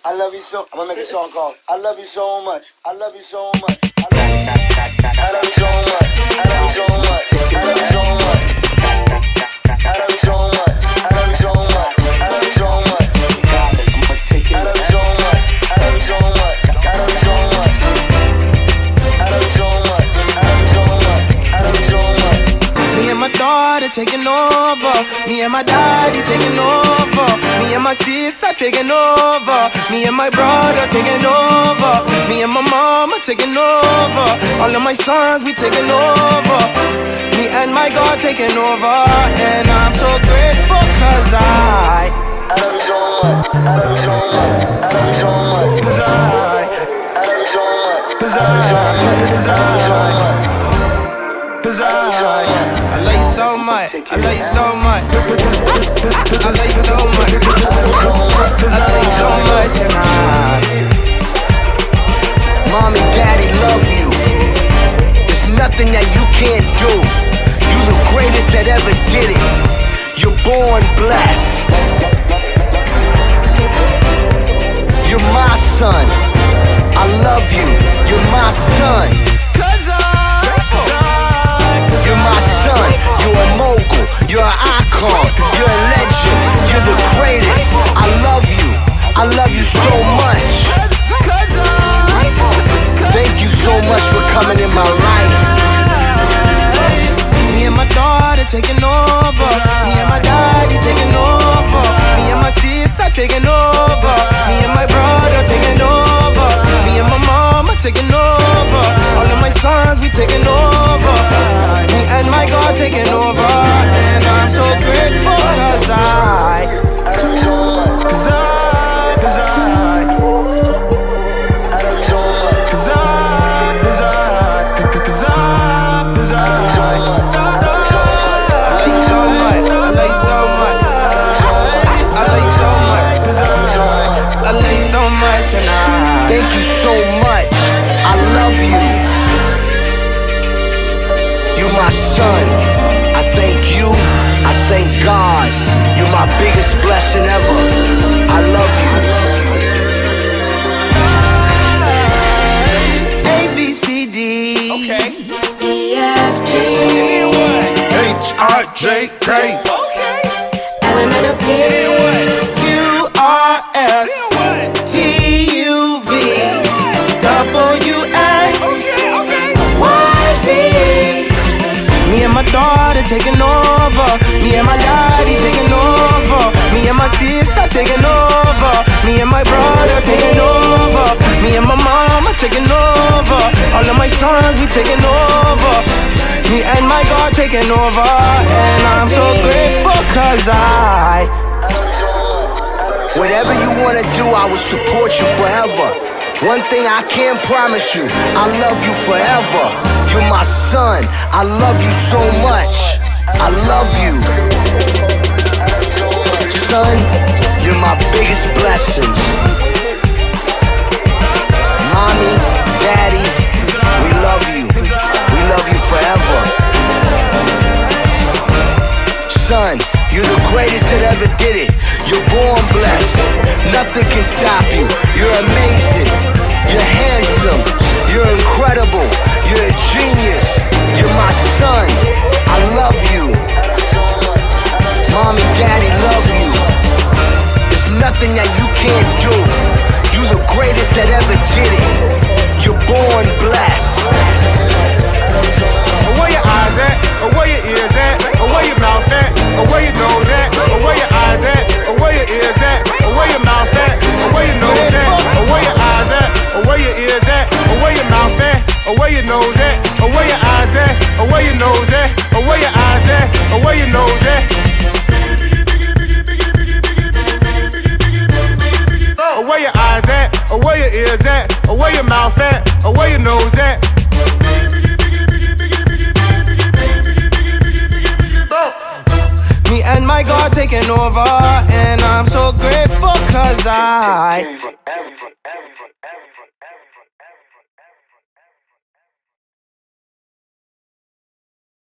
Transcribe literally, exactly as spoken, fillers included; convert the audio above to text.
I love you so. I'm gonna make a song called I love you so much. I love you so much. I love you, I love you so much. I love you so much. I love you so much. I love you so much. I love you so much. I love you so much. I love you so much. I love you so much. I love you so much. I love you so much. I love you so much. I love you so much. Me and my daughter taking over. Me and my daddy taking over. Me and my sister taking over. Me and my brother taking over. Me and my mama taking over. All of my sons we taking over. Me and my God taking over. And I'm so grateful cause I I love you so much. I love you so much. I love you so much. Cause I I love you so much. Cause I Cause I Cause I, I love you so much, I love you so much, I love you so much, I love you so much, and I Mommy, Daddy love you. There's nothing that you can't do. You the greatest that ever did it. You're born blessed. You're my son. I love you. You're my son. You're my son, you're a mogul, you're an icon, you're a legend, you're the greatest. I love you, I love you so much. Thank you so much for coming in my life. Me and my daughter taking over. Me and my daddy taking over. Me and my sister taking over. Me and my brother taking over. Me and my mama taking over. All of my sons we taking over. Me and my God taking over. And I'm so grateful cause I Cause I Cause I Cause I Cause I Cause I Cause I Thank you so much. I love you. You're my son. I thank you. I thank God. You're my biggest blessing ever. I love you. A, B, C, D. Okay. E, F, G, H, I, J, K. Okay. L, M, N, O, P, Q, R, S, T, U, V, W, X, Y, Z. Me and my daughter taking over. Me and my daddy taking over. Me and my sister taking over. Me and my brother taking over. Me and my mama taking over. All of my sons we taking over. Me and my God taking over. And I'm so grateful cause I Whatever you wanna do, I will support you forever. One thing I can promise you, I love you forever. You're my son, I love you so much. I love you. Son, you're my biggest blessing. Mommy, Daddy, we love you. We love you forever. Son, you're the greatest that ever did it. You're born blessed. Nothing can stop you. You're amazing. You're handsome. You're incredible. You're a genius. You're my son. I love you. Mommy, Daddy love you. There's nothing that you can't do. You're the greatest that ever did it. You're born blessed. Where your eyes at? Or where your ears at? Or where your mouth at? Or where your nose at? Or where your eyes at? Or where your ears at? Or where your mouth at? Or where your nose at? Or where your eyes at? Or where your ears at? Or where your mouth at? Or where your nose at? Or where your eyes at? Or where your nose at? Or where your eyes at? Or where your nose at? Or where your eyes at? Or where your ears at? Or where your mouth at? Or where your nose at? Me and my God taking over. And I'm so grateful cause I